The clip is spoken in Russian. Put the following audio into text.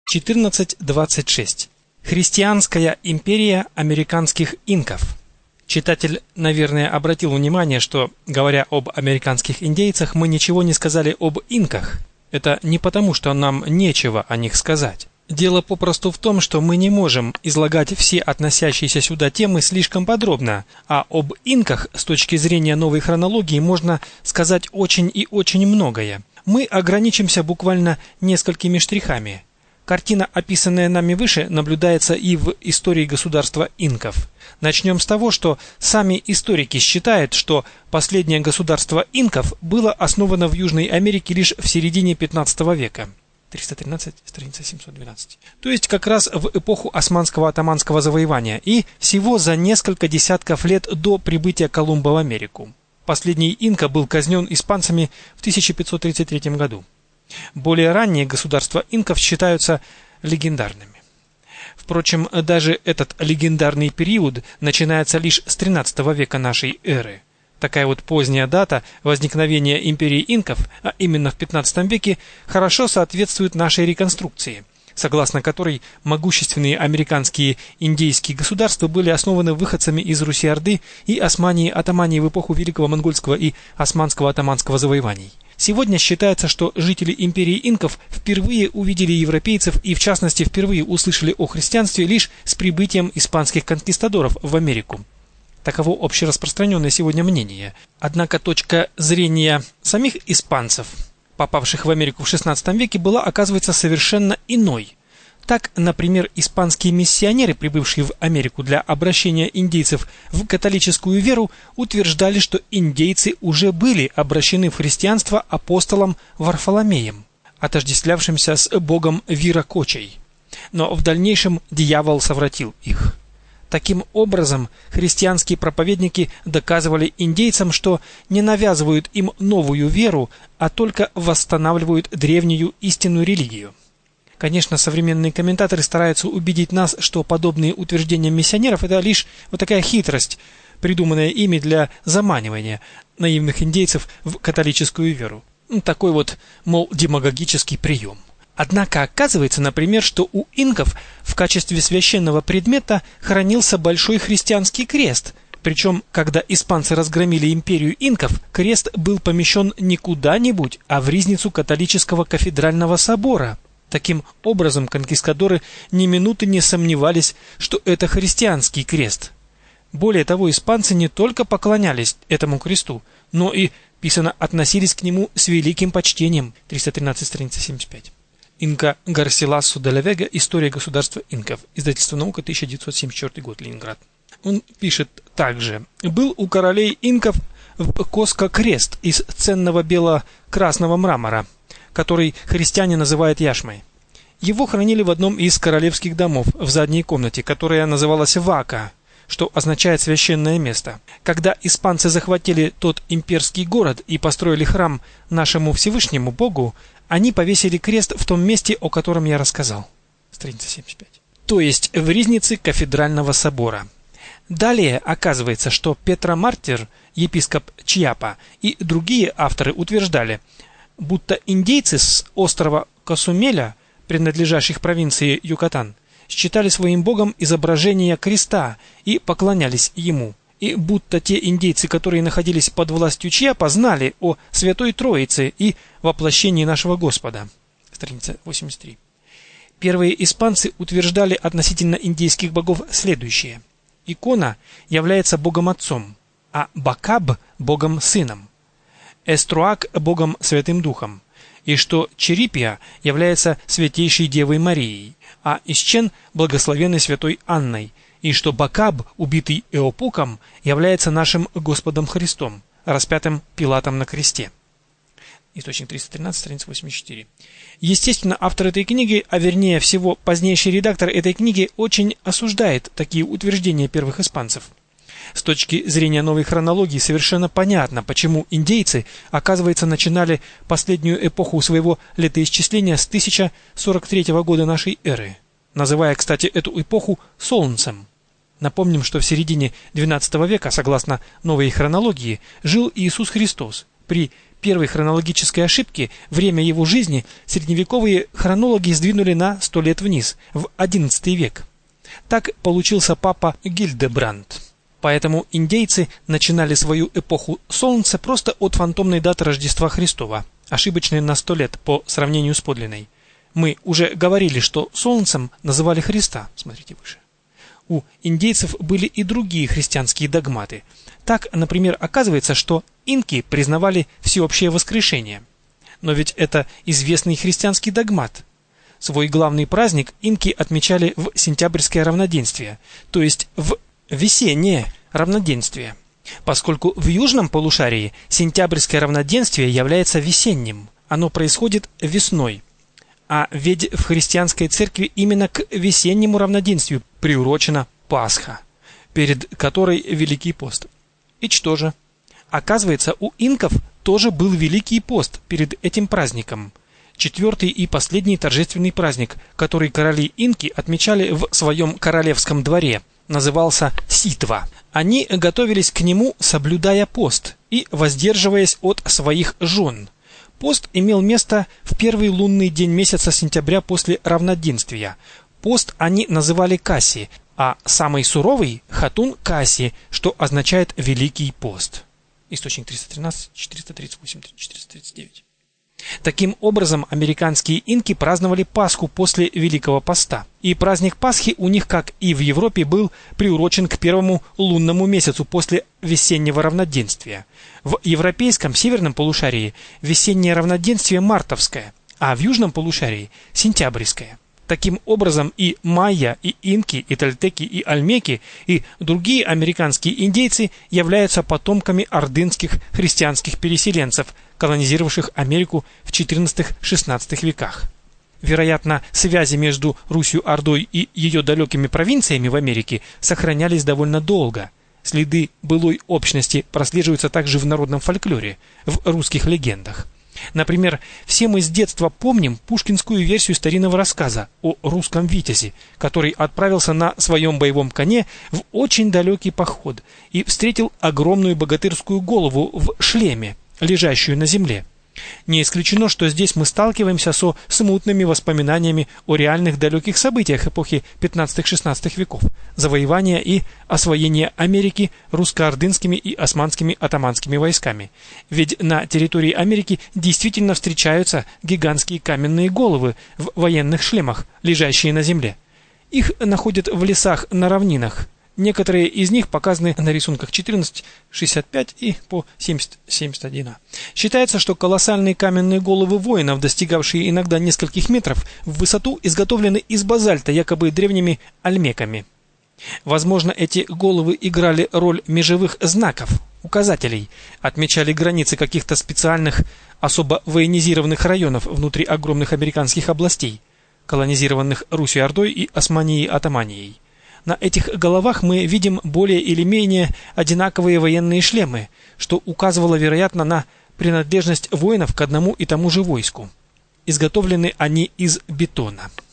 14.26. Христианская империя американских инков. Читатель, наверное, обратил внимание, что, говоря об американских индейцах, мы ничего не сказали об инках. Это не потому, что нам нечего о них сказать. Дело попросту в том, что мы не можем излагать все относящиеся сюда темы слишком подробно, а об инках с точки зрения новой хронологии можно сказать очень и очень многое. Мы ограничимся буквально несколькими штрихами. Картина, описанная нами выше, наблюдается и в истории государства инков. Начнем с того, что сами историки считают, что последнее государство инков было основано в Южной Америке лишь в середине 15 века. 313, страница 712. То есть как раз в эпоху османского атаманского завоевания и всего за несколько десятков лет до прибытия Колумба в Америку. Последний инка был казнен испанцами в 1533 году. Более ранние государства инков считаются легендарными. Впрочем, даже этот легендарный период начинается лишь с 13 века нашей эры. Такая вот поздняя дата возникновения империи инков, а именно в 15 веке, хорошо соответствует нашей реконструкции, согласно которой могущественные американские индейские государства были основаны выходцами из Руси-Орды и Османии-Атамании в эпоху Великого Монгольского и Османского атаманского завоеваний. Сегодня считается, что жители империи инков впервые увидели европейцев и, в частности, впервые услышали о христианстве лишь с прибытием испанских конкистадоров в Америку. Таково общераспространенное сегодня мнение. Однако точка зрения самих испанцев, попавших в Америку в XVI веке, была, оказывается, совершенно иной. Так, например, испанские миссионеры, прибывшие в Америку для обращения индейцев в католическую веру, утверждали, что индейцы уже были обращены в христианство апостолом Варфоломеем, отождествлявшимся с богом Виракочей. Но в дальнейшем дьявол совратил их. Таким образом, христианские проповедники доказывали индейцам, что не навязывают им новую веру, а только восстанавливают древнюю истинную религию. Конечно, современные комментаторы стараются убедить нас, что подобные утверждения миссионеров – это лишь вот такая хитрость, придуманная ими для заманивания наивных индейцев в католическую веру. Такой вот, мол, демагогический прием. Однако оказывается, например, что у инков в качестве священного предмета хранился большой христианский крест. Причем, когда испанцы разгромили империю инков, крест был помещен не куда-нибудь, а в ризницу католического кафедрального собора. Таким образом, конкистадоры ни минуты не сомневались, что это христианский крест. Более того, испанцы не только поклонялись этому кресту, но и писано относились к нему с великим почтением. 313, страница 75. Инка Гарсиласу де ла Вега. История государства инков. Издательство «Наука», 1974 год, Ленинград. Он пишет также: «Был у королей инков в Коско крест из ценного бело-красного мрамора, который христиане называют яшмой. Его хранили в одном из королевских домов в задней комнате, которая называлась Вака, что означает священное место. Когда испанцы захватили тот имперский город и построили храм нашему Всевышнему Богу, они повесили крест в том месте, о котором я рассказал». Страница 75. То есть в ризнице кафедрального собора. Далее оказывается, что Петра-Мартир, епископ Чьяпа, и другие авторы утверждали, будто индейцы с острова Косумеля, принадлежащих провинции Юкатан, считали своим богом изображение креста и поклонялись ему, и будто те индейцы, которые находились под властью Чьяпа, знали о Святой Троице и воплощении нашего Господа. Страница 83. Первые испанцы утверждали относительно индейских богов следующее: Икона является богом-отцом, а Бакаб – богом-сыном, Эструак – богом Святым Духом, и что Черипия является святейшей Девой Марией, а Исчен – благословенной святой Анной, и что Бакаб, убитый Эопуком, является нашим Господом Христом, распятым Пилатом на кресте. Источник 313, страница 84. Естественно, автор этой книги, а вернее всего позднейший редактор этой книги, очень осуждает такие утверждения первых испанцев. С точки зрения новой хронологии совершенно понятно, почему индейцы, оказывается, начинали последнюю эпоху своего летоисчисления с 1043 года нашей эры, называя, кстати, эту эпоху Солнцем. Напомним, что в середине XII века, согласно новой хронологии, жил Иисус Христос. При первой хронологической ошибки, время его жизни средневековые хронологи сдвинули на 100 лет вниз, в XI век. Так получился папа Гильдебранд. Поэтому индейцы начинали свою эпоху Солнца просто от фантомной даты Рождества Христова, ошибочной на 100 лет по сравнению с подлинной. Мы уже говорили, что Солнцем называли Христа, смотрите выше. У индейцев были и другие христианские догматы. Так, например, оказывается, что инки признавали всеобщее воскрешение. Но ведь это известный христианский догмат. Свой главный праздник инки отмечали в сентябрьское равноденствие, то есть в весеннее равноденствие, поскольку в южном полушарии сентябрьское равноденствие является весенним, оно происходит весной. А ведь в христианской церкви именно к весеннему равноденствию приурочена Пасха, перед которой Великий пост. И что же? Оказывается, у инков тоже был Великий пост перед этим праздником. Четвертый и последний торжественный праздник, который короли инки отмечали в своем королевском дворе, назывался Ситва. Они готовились к нему, соблюдая пост и воздерживаясь от своих жен. Пост имел место в первый лунный день месяца сентября после равноденствия. Пост они называли Касси, а самый суровый – Хатун Касси, что означает «Великий пост». Источник 313, 438, 439. Таким образом, американские инки праздновали Пасху после Великого поста. И праздник Пасхи у них, как и в Европе, был приурочен к первому лунному месяцу после весеннего равноденствия. В европейском северном полушарии весеннее равноденствие мартовское, а в южном полушарии сентябрьское. Таким образом, и майя, и инки, и тольтеки, и ольмеки, и другие американские индейцы являются потомками ордынских христианских переселенцев, колонизировавших Америку в XIV-XVI веках. Вероятно, связи между Русью-Ордой и ее далекими провинциями в Америке сохранялись довольно долго. Следы былой общности прослеживаются также в народном фольклоре, в русских легендах. Например, все мы с детства помним пушкинскую версию старинного рассказа о русском витязе, который отправился на своем боевом коне в очень далекий поход и встретил огромную богатырскую голову в шлеме, лежащую на земле. Не исключено, что здесь мы сталкиваемся со смутными воспоминаниями о реальных далеких событиях эпохи 15-16 веков, завоевания и освоения Америки русско-ордынскими и османскими атаманскими войсками. Ведь на территории Америки действительно встречаются гигантские каменные головы в военных шлемах, лежащие на земле. Их находят в лесах на равнинах. Некоторые из них показаны на рисунках 14, 65 и по 70-71. Считается, что колоссальные каменные головы воинов, достигавшие иногда нескольких метров в высоту, изготовлены из базальта, якобы древними ольмеками. Возможно, эти головы играли роль межевых знаков, указателей, отмечали границы каких-то специальных, особо военизированных районов внутри огромных американских областей, колонизированных Русью-Ордой и Османией-Атаманией. На этих головах мы видим более или менее одинаковые военные шлемы, что указывало, вероятно, на принадлежность воинов к одному и тому же войску. Изготовлены они из бетона.